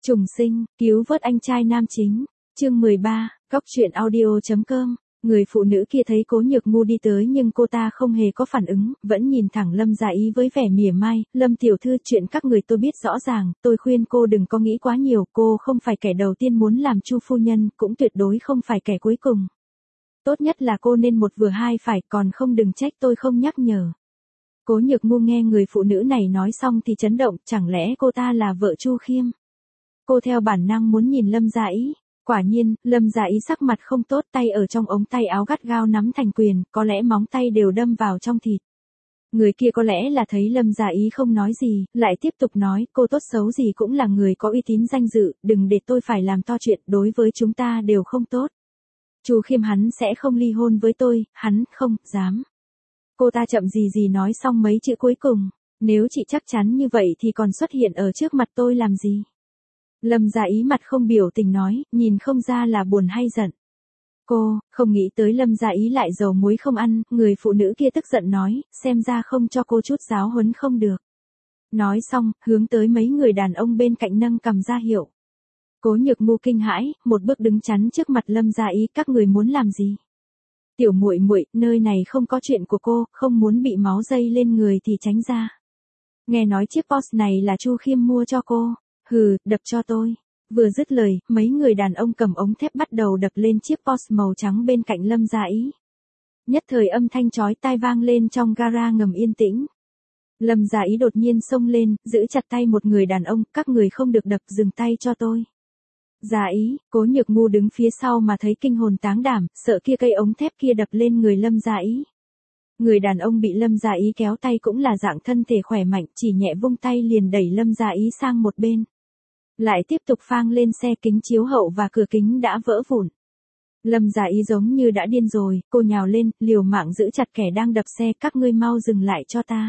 Trùng sinh, cứu vớt anh trai nam chính. Chương 13, Góc truyện audio.com. Người phụ nữ kia thấy Cố Nhược Ngu đi tới nhưng cô ta không hề có phản ứng, vẫn nhìn thẳng Lâm Gia Ý với vẻ mỉa mai. Lâm tiểu thư, chuyện các người tôi biết rõ ràng, tôi khuyên cô đừng có nghĩ quá nhiều, cô không phải kẻ đầu tiên muốn làm Chu phu nhân, cũng tuyệt đối không phải kẻ cuối cùng. Tốt nhất là cô nên một vừa hai phải, còn không đừng trách tôi không nhắc nhở. Cố Nhược Ngu nghe người phụ nữ này nói xong thì chấn động, chẳng lẽ cô ta là vợ Chu Khiêm? Cô theo bản năng muốn nhìn Lâm Gia Ý. Quả nhiên, Lâm Gia Ý sắc mặt không tốt, tay ở trong ống tay áo gắt gao nắm thành quyền, có lẽ móng tay đều đâm vào trong thịt. Người kia có lẽ là thấy Lâm Gia Ý không nói gì, lại tiếp tục nói, cô tốt xấu gì cũng là người có uy tín danh dự, đừng để tôi phải làm to chuyện, đối với chúng ta đều không tốt. Chu Khiêm hắn sẽ không ly hôn với tôi, hắn không dám. Cô ta chậm gì nói xong mấy chữ cuối cùng, nếu chị chắc chắn như vậy thì còn xuất hiện ở trước mặt tôi làm gì? Lâm Gia Ý mặt không biểu tình nói, nhìn không ra là buồn hay giận. Cô, không nghĩ tới Lâm Gia Ý lại dầu muối không ăn, người phụ nữ kia tức giận nói, xem ra không cho cô chút giáo huấn không được. Nói xong, hướng tới mấy người đàn ông bên cạnh nâng cầm ra hiệu. Cố Nhược Ngu kinh hãi, một bước đứng chắn trước mặt Lâm Gia Ý, các người muốn làm gì? Tiểu muội muội, nơi này không có chuyện của cô, không muốn bị máu dây lên người thì tránh ra. Nghe nói chiếc Porsche này là Chu Khiêm mua cho cô. Hừ, đập cho tôi. Vừa dứt lời, mấy người đàn ông cầm ống thép bắt đầu đập lên chiếc Porsche màu trắng bên cạnh Lâm Gia Ý. Nhất thời âm thanh chói tai vang lên trong gara ngầm yên tĩnh. Lâm Gia Ý đột nhiên xông lên, giữ chặt tay một người đàn ông, các người không được đập, dừng tay cho tôi. Gia Ý, Cố Nhược Ngu đứng phía sau mà thấy kinh hồn táng đảm, sợ kia cây ống thép kia đập lên người Lâm Gia Ý. Người đàn ông bị Lâm Gia Ý kéo tay cũng là dạng thân thể khỏe mạnh, chỉ nhẹ vung tay liền đẩy Lâm Gia Ý sang một bên. Lại tiếp tục phang lên xe, kính chiếu hậu và cửa kính đã vỡ vụn. Lâm Gia Ý giống như đã điên rồi, cô nhào lên, liều mạng giữ chặt kẻ đang đập xe, các ngươi mau dừng lại cho ta.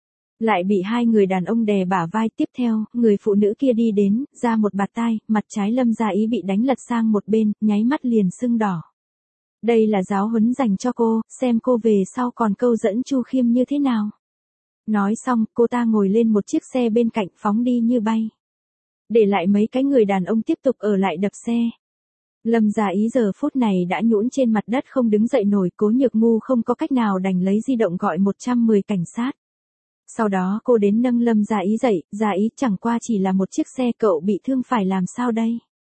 Lại bị hai người đàn ông đè bả vai, tiếp theo, người phụ nữ kia đi đến, ra một bạt tai, mặt trái Lâm Gia Ý bị đánh lật sang một bên, nháy mắt liền sưng đỏ. Đây là giáo huấn dành cho cô, xem cô về sau còn câu dẫn Chu Khiêm như thế nào. Nói xong, cô ta ngồi lên một chiếc xe bên cạnh phóng đi như bay. Để lại mấy cái người đàn ông tiếp tục ở lại đập xe. Lâm Gia Ý giờ phút này đã nhũn trên mặt đất không đứng dậy nổi, Cố Nhược Ngu không có cách nào đành lấy di động gọi 110 cảnh sát. Sau đó cô đến nâng Lâm Gia Ý dậy, Gia Ý chẳng qua chỉ là một chiếc xe, cậu bị thương phải làm sao đây?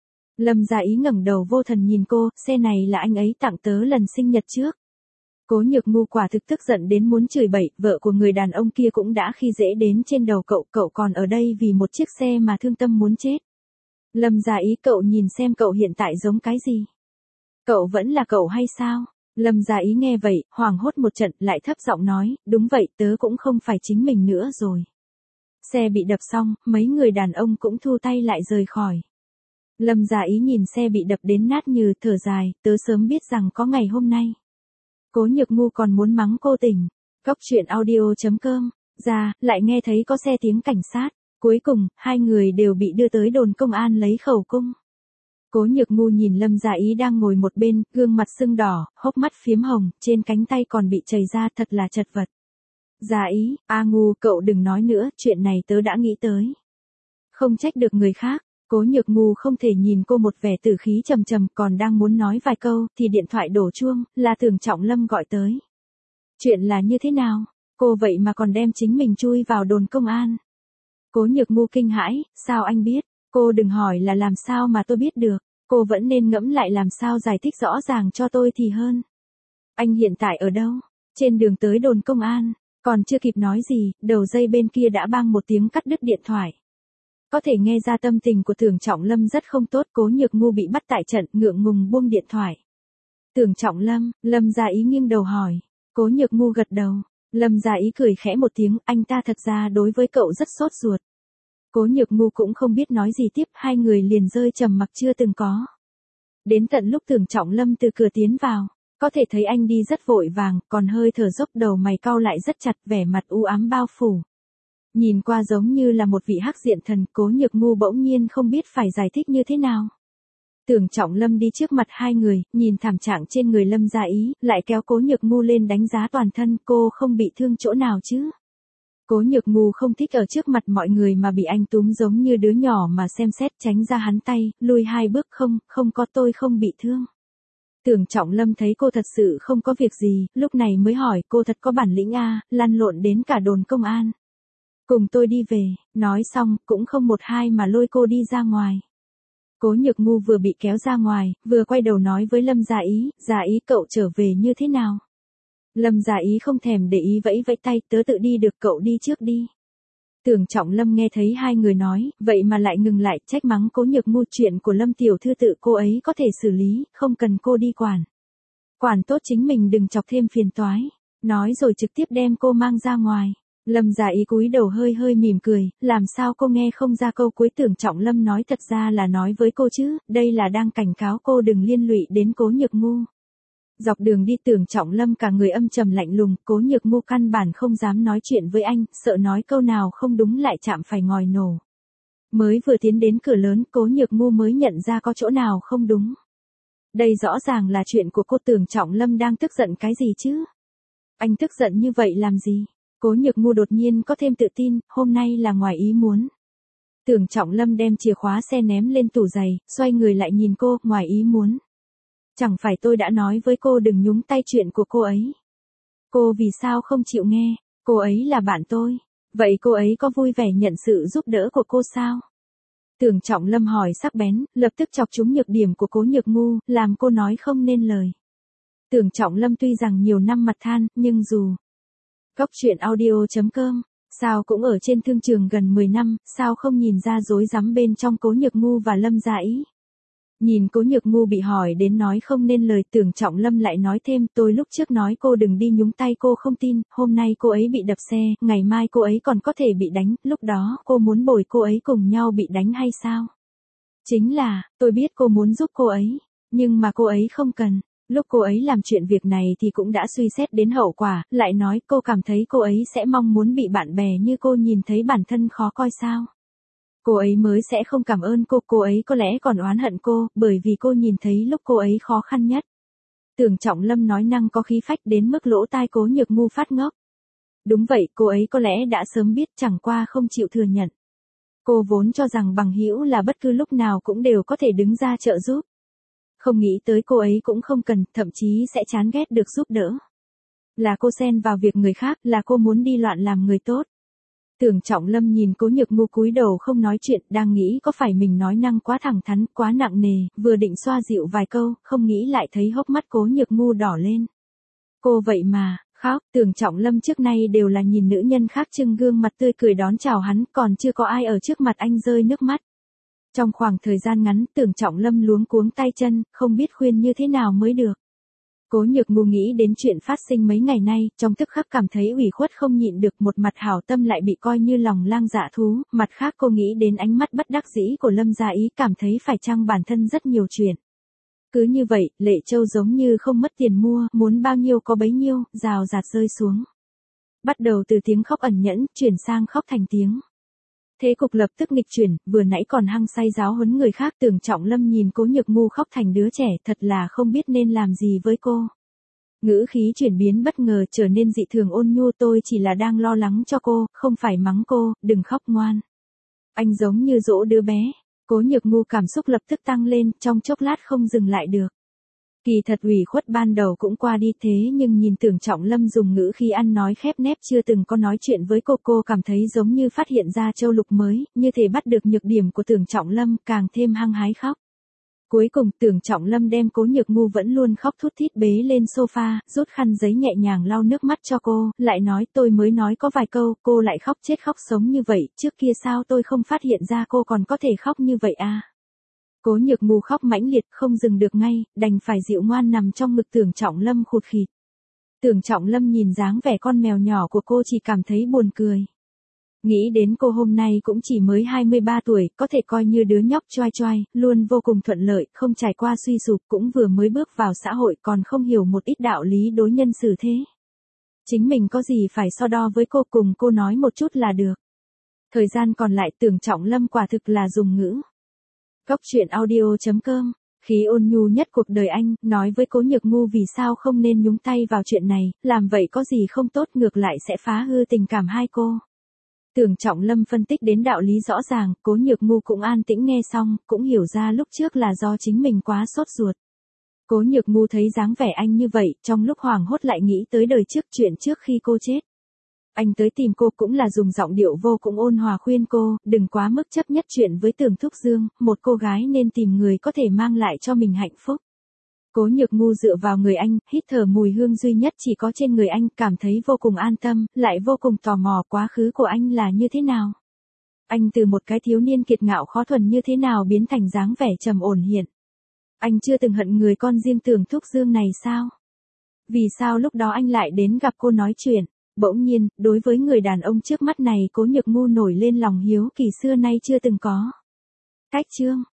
Lâm Gia Ý ngẩng đầu vô thần nhìn cô, xe này là anh ấy tặng tớ lần sinh nhật trước. Cố Nhược Ngu quả thực tức giận đến muốn chửi bậy, vợ của người đàn ông kia cũng đã khi dễ đến trên đầu cậu còn ở đây vì một chiếc xe mà thương tâm muốn chết. Lâm Gia Ý, cậu nhìn xem cậu hiện tại giống cái gì? Cậu vẫn là cậu hay sao? Lâm Gia Ý nghe vậy, hoảng hốt một trận, lại thấp giọng nói, đúng vậy, tớ cũng không phải chính mình nữa rồi. Xe bị đập xong, mấy người đàn ông cũng thu tay lại rời khỏi. Lâm Gia Ý nhìn xe bị đập đến nát như, thở dài, tớ sớm biết rằng có ngày hôm nay. Cố Nhược Ngu còn muốn mắng cô tỉnh. Góc truyện audio.com. Ra, lại nghe thấy có xe tiếng cảnh sát. Cuối cùng, hai người đều bị đưa tới đồn công an lấy khẩu cung. Cố Nhược Ngu nhìn Lâm Gia Ý đang ngồi một bên, gương mặt sưng đỏ, hốc mắt phiếm hồng, trên cánh tay còn bị chảy ra, thật là chật vật. Gia Ý, Ngu, cậu đừng nói nữa, chuyện này tớ đã nghĩ tới. Không trách được người khác. Cố Nhược Ngu không thể nhìn cô một vẻ tử khí trầm trầm, còn đang muốn nói vài câu, thì điện thoại đổ chuông, là Tưởng Trọng Lâm gọi tới. Chuyện là như thế nào? Cô vậy mà còn đem chính mình chui vào đồn công an. Cố Nhược Ngu kinh hãi, sao anh biết? Cô đừng hỏi là làm sao mà tôi biết được, cô vẫn nên ngẫm lại làm sao giải thích rõ ràng cho tôi thì hơn. Anh hiện tại ở đâu? Trên đường tới đồn công an, còn chưa kịp nói gì, đầu dây bên kia đã bang một tiếng cắt đứt điện thoại. Có thể nghe ra tâm tình của Tưởng Trọng Lâm rất không tốt, Cố Nhược Ngu bị bắt tại trận, ngượng ngùng buông điện thoại. Tưởng Trọng Lâm, Lâm Gia Ý nghiêng đầu hỏi. Cố Nhược Ngu gật đầu. Lâm Gia Ý cười khẽ một tiếng, anh ta thật ra đối với cậu rất sốt ruột. Cố Nhược Ngu cũng không biết nói gì tiếp, hai người liền rơi trầm mặc chưa từng có. Đến tận lúc Tưởng Trọng Lâm từ cửa tiến vào, có thể thấy anh đi rất vội vàng, còn hơi thở dốc, đầu mày cau lại rất chặt, vẻ mặt u ám bao phủ. Nhìn qua giống như là một vị hắc diện thần, Cố Nhược Ngu bỗng nhiên không biết phải giải thích như thế nào. Tưởng Trọng Lâm đi trước mặt hai người, nhìn thảm trạng trên người Lâm Gia Ý, lại kéo Cố Nhược Ngu lên đánh giá toàn thân, cô không bị thương chỗ nào chứ? Cố Nhược Ngu không thích ở trước mặt mọi người mà bị anh túm giống như đứa nhỏ mà xem xét, tránh ra hắn tay, lùi 2 bước. Không có, tôi không bị thương. Tưởng Trọng Lâm thấy cô thật sự không có việc gì, lúc này mới hỏi, cô thật có bản lĩnh à, lăn lộn đến cả đồn công an. Cùng tôi đi về, nói xong, cũng không một hai mà lôi cô đi ra ngoài. Cố Nhược Ngu vừa bị kéo ra ngoài, vừa quay đầu nói với Lâm Gia Ý, cậu trở về như thế nào? Lâm Gia Ý không thèm để ý vẫy vẫy tay, tớ tự đi được, cậu đi trước đi. Tưởng Trọng Lâm nghe thấy hai người nói, vậy mà lại ngừng lại, trách mắng Cố Nhược Ngu, chuyện của Lâm tiểu thư tự cô ấy có thể xử lý, không cần cô đi quản. Quản tốt chính mình, đừng chọc thêm phiền toái. Nói rồi trực tiếp đem cô mang ra ngoài. Lâm Gia Ý cúi đầu hơi hơi mỉm cười, làm sao cô nghe không ra câu cuối Tưởng Trọng Lâm nói, thật ra là nói với cô chứ, đây là đang cảnh cáo cô đừng liên lụy đến Cố Nhược Ngu. Dọc đường đi Tưởng Trọng Lâm cả người âm trầm lạnh lùng, Cố Nhược Ngu căn bản không dám nói chuyện với anh, sợ nói câu nào không đúng lại chạm phải ngòi nổ. Mới vừa tiến đến cửa lớn, Cố Nhược Ngu mới nhận ra có chỗ nào không đúng. Đây rõ ràng là chuyện của cô. Tưởng Trọng Lâm đang tức giận cái gì chứ? Anh tức giận như vậy làm gì? Cố Nhược Ngu đột nhiên có thêm tự tin, hôm nay là ngoài ý muốn. Tưởng Trọng Lâm đem chìa khóa xe ném lên tủ giày, xoay người lại nhìn cô, ngoài ý muốn. Chẳng phải tôi đã nói với cô đừng nhúng tay chuyện của cô ấy. Cô vì sao không chịu nghe, cô ấy là bạn tôi. Vậy cô ấy có vui vẻ nhận sự giúp đỡ của cô sao? Tưởng Trọng Lâm hỏi sắc bén, lập tức chọc trúng nhược điểm của Cố Nhược Ngu, làm cô nói không nên lời. Tưởng Trọng Lâm tuy rằng nhiều năm mặt than, nhưng dù Cóc truyện audio.com, sao cũng ở trên thương trường gần 10 năm, sao không nhìn ra rối rắm bên trong Cố Nhược Ngu và Lâm Gia Ý. Nhìn Cố Nhược Ngu bị hỏi đến nói không nên lời, Tưởng Trọng Lâm lại nói thêm, tôi lúc trước nói cô đừng đi nhúng tay cô không tin, hôm nay cô ấy bị đập xe, ngày mai cô ấy còn có thể bị đánh, lúc đó cô muốn bồi cô ấy cùng nhau bị đánh hay sao? Chính là, tôi biết cô muốn giúp cô ấy, nhưng mà cô ấy không cần. Lúc cô ấy làm chuyện việc này thì cũng đã suy xét đến hậu quả, lại nói cô cảm thấy cô ấy sẽ mong muốn bị bạn bè như cô nhìn thấy bản thân khó coi sao? Cô ấy mới sẽ không cảm ơn cô ấy có lẽ còn oán hận cô, bởi vì cô nhìn thấy lúc cô ấy khó khăn nhất. Tưởng Trọng Lâm nói năng có khí phách đến mức lỗ tai Cố Nhược Ngu phát ngốc. Đúng vậy, cô ấy có lẽ đã sớm biết, chẳng qua không chịu thừa nhận. Cô vốn cho rằng bằng hữu là bất cứ lúc nào cũng đều có thể đứng ra trợ giúp. Không nghĩ tới cô ấy cũng không cần, thậm chí sẽ chán ghét được giúp đỡ. Là cô xen vào việc người khác, là cô muốn đi loạn làm người tốt. Tưởng Trọng Lâm nhìn Cố Nhược Ngu cúi đầu không nói chuyện, đang nghĩ có phải mình nói năng quá thẳng thắn, quá nặng nề, vừa định xoa dịu vài câu, không nghĩ lại thấy hốc mắt Cố Nhược Ngu đỏ lên. Cô vậy mà, khóc. Tưởng Trọng Lâm trước nay đều là nhìn nữ nhân khác trưng gương mặt tươi cười đón chào hắn, còn chưa có ai ở trước mặt anh rơi nước mắt. Trong khoảng thời gian ngắn, Tưởng Trọng Lâm luống cuống tay chân, không biết khuyên như thế nào mới được. Cố Nhược Ngu nghĩ đến chuyện phát sinh mấy ngày nay, trong tức khắc cảm thấy ủy khuất không nhịn được, một mặt hảo tâm lại bị coi như lòng lang dạ thú, mặt khác cô nghĩ đến ánh mắt bất đắc dĩ của Lâm Gia Ý, cảm thấy phải chăng bản thân rất nhiều chuyện. Cứ như vậy, Lệ Châu giống như không mất tiền mua, muốn bao nhiêu có bấy nhiêu, rào rạt rơi xuống. Bắt đầu từ tiếng khóc ẩn nhẫn, chuyển sang khóc thành tiếng. Thế cục lập tức nghịch chuyển, vừa nãy còn hăng say giáo huấn người khác, Tưởng Trọng Lâm nhìn Cố Nhược Ngu khóc thành đứa trẻ, thật là không biết nên làm gì với cô. Ngữ khí chuyển biến bất ngờ, trở nên dị thường ôn nhu, tôi chỉ là đang lo lắng cho cô, không phải mắng cô, đừng khóc ngoan. Anh giống như dỗ đứa bé. Cố Nhược Ngu cảm xúc lập tức tăng lên, trong chốc lát không dừng lại được. Kỳ thật ủy khuất ban đầu cũng qua đi, thế nhưng nhìn Tưởng Trọng Lâm dùng ngữ khi ăn nói khép nép chưa từng có nói chuyện với cô cảm thấy giống như phát hiện ra châu lục mới, như thể bắt được nhược điểm của Tưởng Trọng Lâm, càng thêm hăng hái khóc. Cuối cùng Tưởng Trọng Lâm đem Cố Nhược Ngu vẫn luôn khóc thút thít bế lên sofa, rút khăn giấy nhẹ nhàng lau nước mắt cho cô, lại nói tôi mới nói có vài câu, cô lại khóc chết khóc sống như vậy, trước kia sao tôi không phát hiện ra cô còn có thể khóc như vậy à? Cố Nhược Ngu khóc mãnh liệt không dừng được ngay, đành phải dịu ngoan nằm trong ngực Tưởng Trọng Lâm khụt khịt. Tưởng Trọng Lâm nhìn dáng vẻ con mèo nhỏ của cô chỉ cảm thấy buồn cười. Nghĩ đến cô hôm nay cũng chỉ mới 23 tuổi, có thể coi như đứa nhóc choai choai, luôn vô cùng thuận lợi, không trải qua suy sụp, cũng vừa mới bước vào xã hội còn không hiểu một ít đạo lý đối nhân xử thế. Chính mình có gì phải so đo với cô, cùng cô nói một chút là được. Thời gian còn lại Tưởng Trọng Lâm quả thực là dùng ngữ. Cóc truyện audio.com, khí ôn nhu nhất cuộc đời anh, nói với Cố Nhược Ngu vì sao không nên nhúng tay vào chuyện này, làm vậy có gì không tốt, ngược lại sẽ phá hư tình cảm hai cô. Tưởng Trọng Lâm phân tích đến đạo lý rõ ràng, Cố Nhược Ngu cũng an tĩnh nghe xong, cũng hiểu ra lúc trước là do chính mình quá sốt ruột. Cố Nhược Ngu thấy dáng vẻ anh như vậy, trong lúc hoảng hốt lại nghĩ tới đời trước chuyện trước khi cô chết. Anh tới tìm cô cũng là dùng giọng điệu vô cùng ôn hòa khuyên cô, đừng quá mức chấp nhất chuyện với Tưởng Thúc Dương, một cô gái nên tìm người có thể mang lại cho mình hạnh phúc. Cố Nhược Ngu dựa vào người anh, hít thở mùi hương duy nhất chỉ có trên người anh, cảm thấy vô cùng an tâm, lại vô cùng tò mò quá khứ của anh là như thế nào. Anh từ một cái thiếu niên kiệt ngạo khó thuần như thế nào biến thành dáng vẻ trầm ổn hiện. Anh chưa từng hận người con riêng Tưởng Thúc Dương này sao? Vì sao lúc đó anh lại đến gặp cô nói chuyện? Bỗng nhiên, đối với người đàn ông trước mắt này Cố Nhược Ngu nổi lên lòng hiếu kỳ xưa nay chưa từng có. Cách chương